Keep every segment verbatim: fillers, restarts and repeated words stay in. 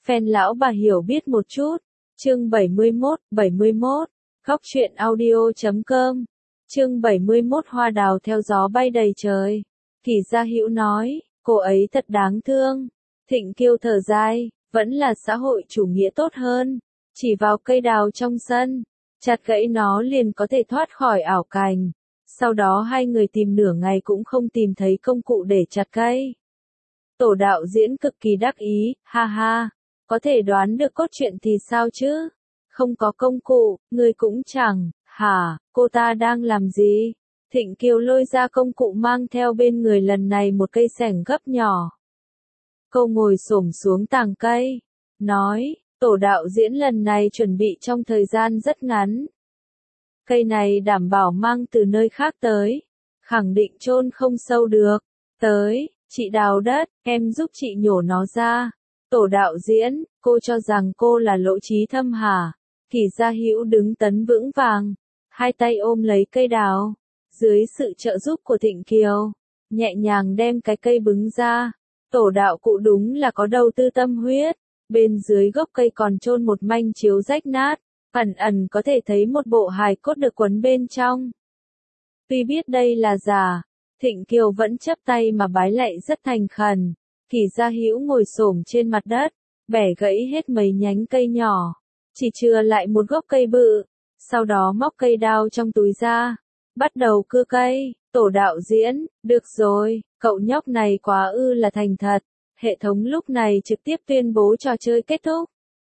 fan lão bà hiểu biết một chút. Chương bảy mươi mốt, bảy mươi mốt. Góc truyện audio chấm com. Chương bảy mươi mốt hoa đào theo gió bay đầy trời. Kỳ Gia Hữu nói, cô ấy thật đáng thương. Thịnh Kiêu thở dài, vẫn là xã hội chủ nghĩa tốt hơn. Chỉ vào cây đào trong sân, chặt gãy nó liền có thể thoát khỏi ảo cảnh. Sau đó hai người tìm nửa ngày cũng không tìm thấy công cụ để chặt cây. Tổ đạo diễn cực kỳ đắc ý, ha ha, có thể đoán được cốt truyện thì sao chứ? Không có công cụ, người cũng chẳng, hả, cô ta đang làm gì? Thịnh Kiều lôi ra công cụ mang theo bên người, lần này một cây xẻng gấp nhỏ. Cô ngồi xổm xuống tàng cây, nói, tổ đạo diễn lần này chuẩn bị trong thời gian rất ngắn. Cây này đảm bảo mang từ nơi khác tới, khẳng định chôn không sâu được. Tới, chị đào đất, em giúp chị nhổ nó ra. Tổ đạo diễn, cô cho rằng cô là Lỗ Trí Thâm hả? Kỳ Gia Hữu đứng tấn vững vàng, hai tay ôm lấy cây đào, dưới sự trợ giúp của Thịnh Kiều, nhẹ nhàng đem cái cây bứng ra. Tổ đạo cụ đúng là có đầu tư tâm huyết, bên dưới gốc cây còn chôn một manh chiếu rách nát, ẩn ẩn có thể thấy một bộ hài cốt được quấn bên trong. Tuy biết đây là giả, Thịnh Kiều vẫn chắp tay mà bái lạy rất thành khẩn. Kỳ Gia Hữu ngồi xổm trên mặt đất, bẻ gãy hết mấy nhánh cây nhỏ, chỉ chừa lại một gốc cây bự, sau đó móc cây đao trong túi ra, bắt đầu cưa cây. Tổ đạo diễn, được rồi, cậu nhóc này quá ư là thành thật. Hệ thống lúc này trực tiếp tuyên bố trò chơi kết thúc.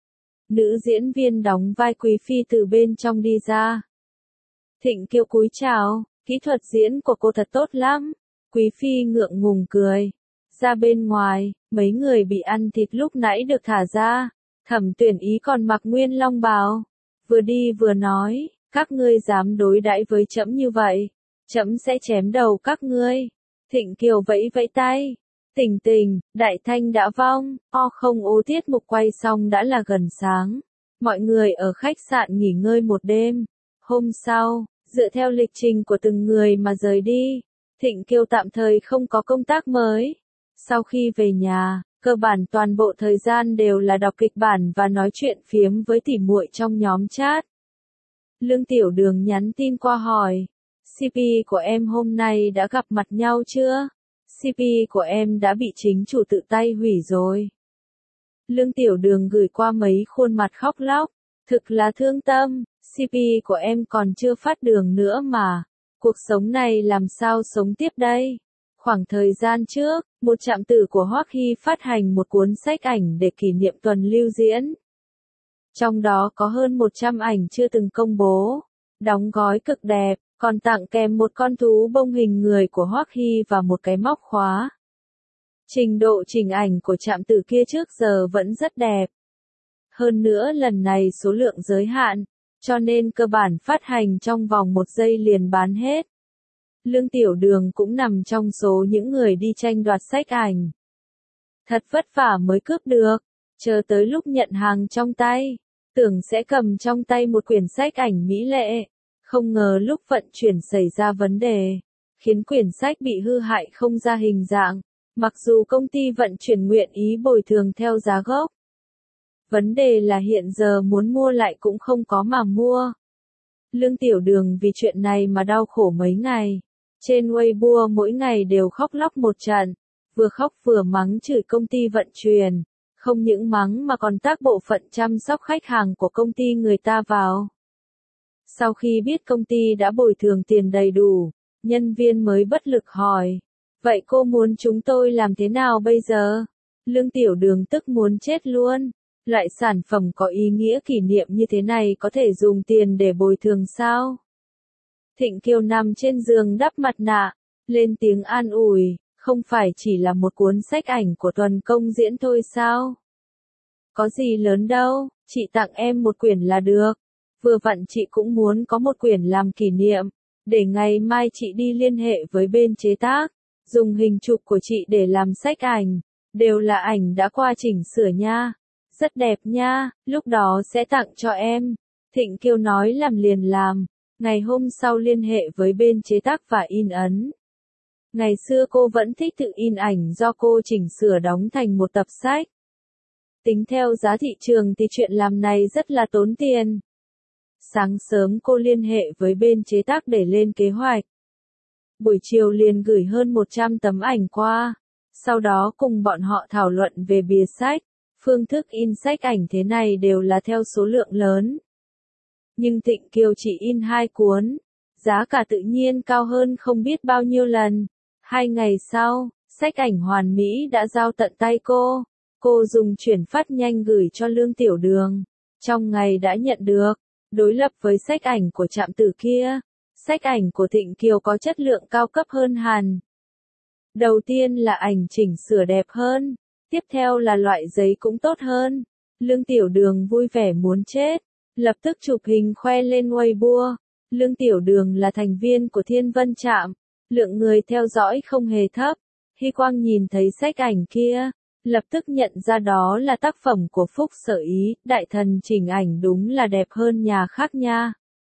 Nữ diễn viên đóng vai Quý Phi từ bên trong đi ra. Thịnh Kiều cúi chào, kỹ thuật diễn của cô thật tốt lắm. Quý Phi ngượng ngùng cười. Ra bên ngoài, mấy người bị ăn thịt lúc nãy được thả ra. Thẩm Tuyển Ý còn mặc nguyên long bào, vừa đi vừa nói, các ngươi dám đối đãi với trẫm như vậy, trẫm sẽ chém đầu các ngươi. Thịnh Kiều vẫy vẫy tay. Tình tình, Đại Thanh đã vong, o không ô tiết mục quay xong đã là gần sáng. Mọi người ở khách sạn nghỉ ngơi một đêm. Hôm sau, dựa theo lịch trình của từng người mà rời đi. Thịnh Kiều tạm thời không có công tác mới. Sau khi về nhà, cơ bản toàn bộ thời gian đều là đọc kịch bản và nói chuyện phiếm với tỉ muội trong nhóm chat. Lương Tiểu Đường nhắn tin qua hỏi, xê pê của em hôm nay đã gặp mặt nhau chưa? xê pê của em đã bị chính chủ tự tay hủy rồi. Lương Tiểu Đường gửi qua mấy khuôn mặt khóc lóc, thực là thương tâm, xê pê của em còn chưa phát đường nữa mà, cuộc sống này làm sao sống tiếp đây? Khoảng thời gian trước, một trạm tử của Hoắc Hy phát hành một cuốn sách ảnh để kỷ niệm tuần lưu diễn. Trong đó có hơn một trăm ảnh chưa từng công bố, đóng gói cực đẹp, còn tặng kèm một con thú bông hình người của Hoắc Hy và một cái móc khóa. Trình độ chỉnh ảnh của trạm tử kia trước giờ vẫn rất đẹp. Hơn nữa lần này số lượng giới hạn, cho nên cơ bản phát hành trong vòng một giây liền bán hết. Lương Tiểu Đường cũng nằm trong số những người đi tranh đoạt sách ảnh. Thật vất vả mới cướp được, chờ tới lúc nhận hàng trong tay, tưởng sẽ cầm trong tay một quyển sách ảnh mỹ lệ. Không ngờ lúc vận chuyển xảy ra vấn đề, khiến quyển sách bị hư hại không ra hình dạng, mặc dù công ty vận chuyển nguyện ý bồi thường theo giá gốc. Vấn đề là hiện giờ muốn mua lại cũng không có mà mua. Lương Tiểu Đường vì chuyện này mà đau khổ mấy ngày. Trên Weibo mỗi ngày đều khóc lóc một trận, vừa khóc vừa mắng chửi công ty vận chuyển, không những mắng mà còn tác bộ phận chăm sóc khách hàng của công ty người ta vào. Sau khi biết công ty đã bồi thường tiền đầy đủ, nhân viên mới bất lực hỏi, vậy cô muốn chúng tôi làm thế nào bây giờ? Lương Tiểu Đường tức muốn chết luôn, loại sản phẩm có ý nghĩa kỷ niệm như thế này có thể dùng tiền để bồi thường sao? Thịnh Kiều nằm trên giường đắp mặt nạ, lên tiếng an ủi, không phải chỉ là một cuốn sách ảnh của tuần công diễn thôi sao? Có gì lớn đâu, chị tặng em một quyển là được. Vừa vặn chị cũng muốn có một quyển làm kỷ niệm, để ngày mai chị đi liên hệ với bên chế tác, dùng hình chụp của chị để làm sách ảnh, đều là ảnh đã qua chỉnh sửa nha. Rất đẹp nha, lúc đó sẽ tặng cho em. Thịnh Kiều nói làm liền làm, ngày hôm sau liên hệ với bên chế tác và in ấn. Ngày xưa cô vẫn thích tự in ảnh do cô chỉnh sửa đóng thành một tập sách. Tính theo giá thị trường thì chuyện làm này rất là tốn tiền. Sáng sớm cô liên hệ với bên chế tác để lên kế hoạch. Buổi chiều liền gửi hơn một trăm tấm ảnh qua. Sau đó cùng bọn họ thảo luận về bìa sách. Phương thức in sách ảnh thế này đều là theo số lượng lớn. Nhưng Thịnh Kiều chỉ in hai cuốn. Giá cả tự nhiên cao hơn không biết bao nhiêu lần. Hai ngày sau, sách ảnh hoàn mỹ đã giao tận tay cô. Cô dùng chuyển phát nhanh gửi cho Lương Tiểu Đường. Trong ngày đã nhận được. Đối lập với sách ảnh của trạm tử kia, sách ảnh của Thịnh Kiều có chất lượng cao cấp hơn hẳn. Đầu tiên là ảnh chỉnh sửa đẹp hơn, tiếp theo là loại giấy cũng tốt hơn. Lương Tiểu Đường vui vẻ muốn chết, lập tức chụp hình khoe lên Weibo. Lương Tiểu Đường là thành viên của Thiên Vân Trạm, lượng người theo dõi không hề thấp. Hy Quang nhìn thấy sách ảnh kia, lập tức nhận ra đó là tác phẩm của Phúc Sở Ý, đại thần chỉnh ảnh đúng là đẹp hơn nhà khác nha.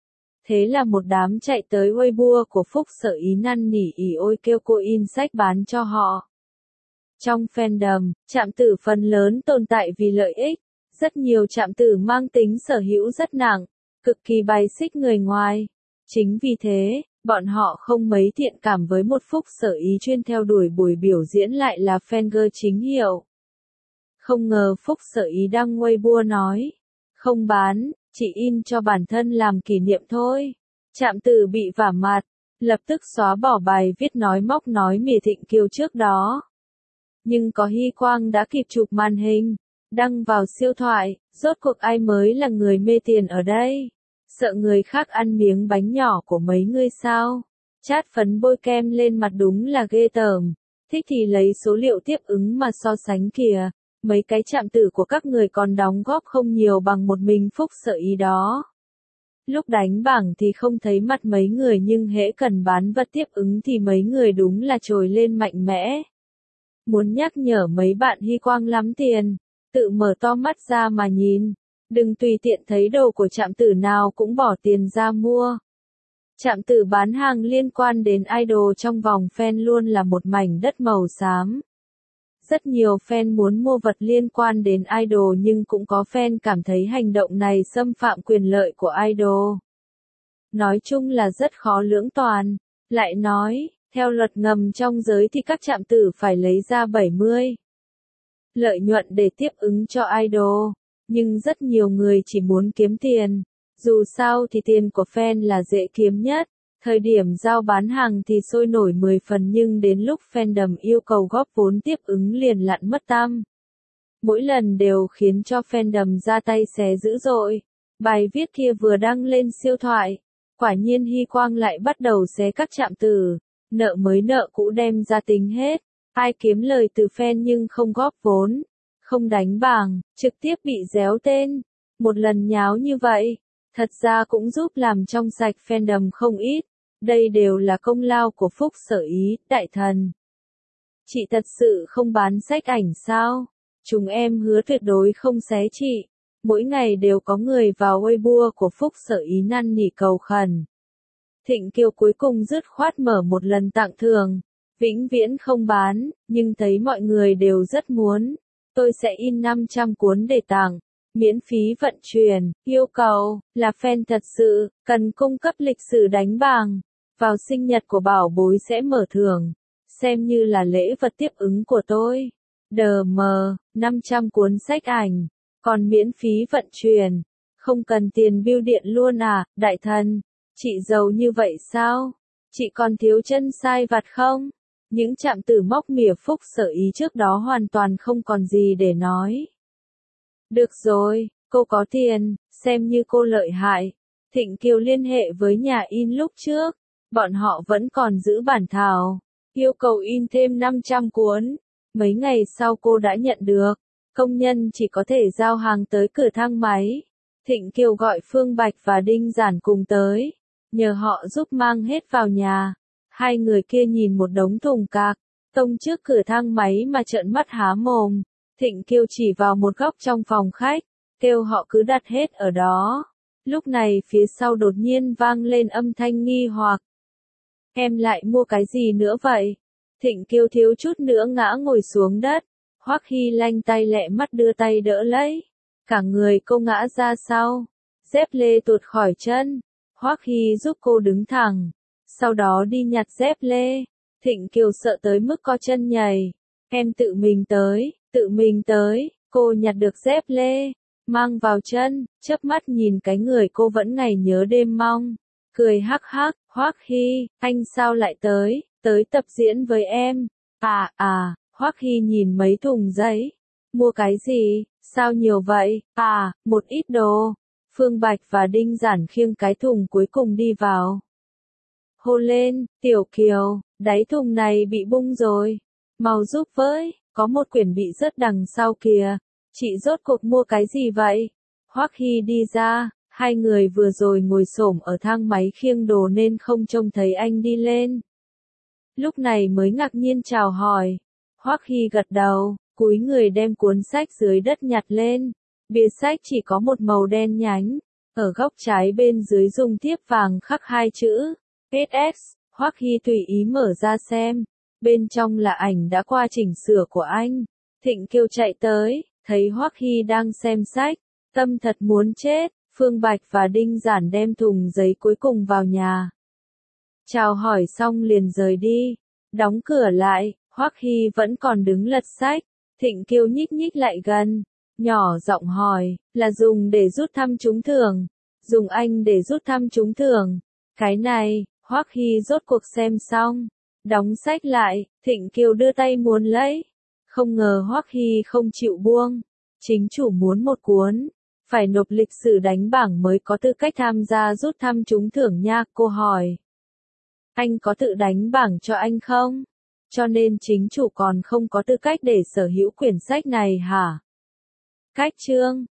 Thế là một đám chạy tới Weibo của Phúc Sở Ý năn nỉ ỉ ôi kêu cô in sách bán cho họ. Trong fandom, trạm tử phần lớn tồn tại vì lợi ích, rất nhiều trạm tử mang tính sở hữu rất nặng, cực kỳ bài xích người ngoài. Chính vì thế, bọn họ không mấy thiện cảm với một Phúc Sở Ý chuyên theo đuổi buổi biểu diễn lại là fangirl chính hiệu. Không ngờ Phúc Sở Ý đăng Weibo nói, không bán, chỉ in cho bản thân làm kỷ niệm thôi. Trạm tử bị vả mặt, lập tức xóa bỏ bài viết nói móc nói mỉa Thịnh Kiều trước đó. Nhưng có Hy Quang đã kịp chụp màn hình, đăng vào siêu thoại, rốt cuộc ai mới là người mê tiền ở đây? Sợ người khác ăn miếng bánh nhỏ của mấy người sao? Chát phấn bôi kem lên mặt đúng là ghê tởm, thích thì lấy số liệu tiếp ứng mà so sánh kìa. Mấy cái trạm tử của các người còn đóng góp không nhiều bằng một mình Phúc Sở Ý đó. Lúc đánh bảng thì không thấy mặt mấy người nhưng hễ cần bán vật tiếp ứng thì mấy người đúng là trồi lên mạnh mẽ. Muốn nhắc nhở mấy bạn Hy Quang lắm tiền, tự mở to mắt ra mà nhìn, đừng tùy tiện thấy đồ của trạm tử nào cũng bỏ tiền ra mua. Trạm tử bán hàng liên quan đến idol trong vòng fan luôn là một mảnh đất màu xám. Rất nhiều fan muốn mua vật liên quan đến idol nhưng cũng có fan cảm thấy hành động này xâm phạm quyền lợi của idol. Nói chung là rất khó lưỡng toàn. Lại nói, theo luật ngầm trong giới thì các trạm tử phải lấy ra bảy mươi lợi nhuận để tiếp ứng cho idol. Nhưng rất nhiều người chỉ muốn kiếm tiền. Dù sao thì tiền của fan là dễ kiếm nhất. Thời điểm giao bán hàng thì sôi nổi mười phần nhưng đến lúc fandom yêu cầu góp vốn tiếp ứng liền lặn mất tăm. Mỗi lần đều khiến cho fandom ra tay xé dữ dội. Bài viết kia vừa đăng lên siêu thoại, quả nhiên Hy Quang lại bắt đầu xé các trạm tử, nợ mới nợ cũ đem ra tính hết. Ai kiếm lời từ fan nhưng không góp vốn, không đánh bảng, trực tiếp bị déo tên. Một lần nháo như vậy, thật ra cũng giúp làm trong sạch fandom không ít. Đây đều là công lao của Phúc Sở Ý, đại thần. Chị thật sự không bán sách ảnh sao? Chúng em hứa tuyệt đối không xé chị. Mỗi ngày đều có người vào Weibo của Phúc Sở Ý năn nỉ cầu khẩn. Thịnh Kiều cuối cùng dứt khoát mở một lần tặng thưởng. Vĩnh viễn không bán, nhưng thấy mọi người đều rất muốn. Tôi sẽ in năm trăm cuốn để tặng. Miễn phí vận chuyển, yêu cầu, là fan thật sự, cần cung cấp lịch sử đánh bảng. Vào sinh nhật của bảo bối sẽ mở thưởng, xem như là lễ vật tiếp ứng của tôi. đê em, năm trăm cuốn sách ảnh, còn miễn phí vận chuyển, không cần tiền bưu điện luôn à, đại thần, chị giàu như vậy sao? Chị còn thiếu chân sai vặt không? Những trạm tử móc mỉa Phúc Sở Ý trước đó hoàn toàn không còn gì để nói. Được rồi, cô có tiền, xem như cô lợi hại. Thịnh Kiều liên hệ với nhà in lúc trước. Bọn họ vẫn còn giữ bản thảo, yêu cầu in thêm năm trăm cuốn. Mấy ngày sau cô đã nhận được, công nhân chỉ có thể giao hàng tới cửa thang máy. Thịnh Kiều gọi Phương Bạch và Đinh Giản cùng tới, nhờ họ giúp mang hết vào nhà. Hai người kia nhìn một đống thùng cạc, tông trước cửa thang máy mà trợn mắt há mồm. Thịnh Kiều chỉ vào một góc trong phòng khách, kêu họ cứ đặt hết ở đó. Lúc này phía sau đột nhiên vang lên âm thanh nghi hoặc. Em lại mua cái gì nữa vậy? Thịnh Kiều thiếu chút nữa ngã ngồi xuống đất. Hoắc Hy lanh tay lẹ mắt đưa tay đỡ lấy. Cả người cô ngã ra sau. Dép lê tuột khỏi chân. Hoắc Hy giúp cô đứng thẳng. Sau đó đi nhặt dép lê. Thịnh Kiều sợ tới mức co chân nhảy. Em tự mình tới, tự mình tới. Cô nhặt được dép lê. Mang vào chân, chớp mắt nhìn cái người cô vẫn ngày nhớ đêm mong. Cười hắc hắc, Hoắc Hy, anh sao lại tới, tới tập diễn với em. À, à, Hoắc Hy nhìn mấy thùng giấy. Mua cái gì, sao nhiều vậy, à, một ít đồ. Phương Bạch và Đinh Giản khiêng cái thùng cuối cùng đi vào. Hô lên, Tiểu Kiều, đáy thùng này bị bung rồi. Mau giúp với, có một quyển bị rớt đằng sau kìa. Chị rốt cuộc mua cái gì vậy? Hoắc Hy đi ra, hai người vừa rồi ngồi xổm ở thang máy khiêng đồ nên không trông thấy anh đi lên. Lúc này mới ngạc nhiên chào hỏi. Hoắc Hy gật đầu, cúi người đem cuốn sách dưới đất nhặt lên. Bìa sách chỉ có một màu đen nhánh. Ở góc trái bên dưới dùng thiếp vàng khắc hai chữ ét ét. Hoắc Hy tùy ý mở ra xem. Bên trong là ảnh đã qua chỉnh sửa của anh. Thịnh Kiều chạy tới, thấy Hoắc Hy đang xem sách. Tâm thật muốn chết. Phương Bạch và Đinh Giản đem thùng giấy cuối cùng vào nhà. Chào hỏi xong liền rời đi. Đóng cửa lại, Hoắc Hy vẫn còn đứng lật sách. Thịnh Kiều nhích nhích lại gần. Nhỏ giọng hỏi, là dùng để rút thăm trúng thưởng. Dùng anh để rút thăm trúng thưởng. Cái này, Hoắc Hy rốt cuộc xem xong. Đóng sách lại, Thịnh Kiều đưa tay muốn lấy. Không ngờ Hoắc Hy không chịu buông. Chính chủ muốn một cuốn. Phải nộp lịch sử đánh bảng mới có tư cách tham gia rút thăm trúng thưởng nha, cô hỏi. Anh có tự đánh bảng cho anh không? Cho nên chính chủ còn không có tư cách để sở hữu quyển sách này hả? Cách chương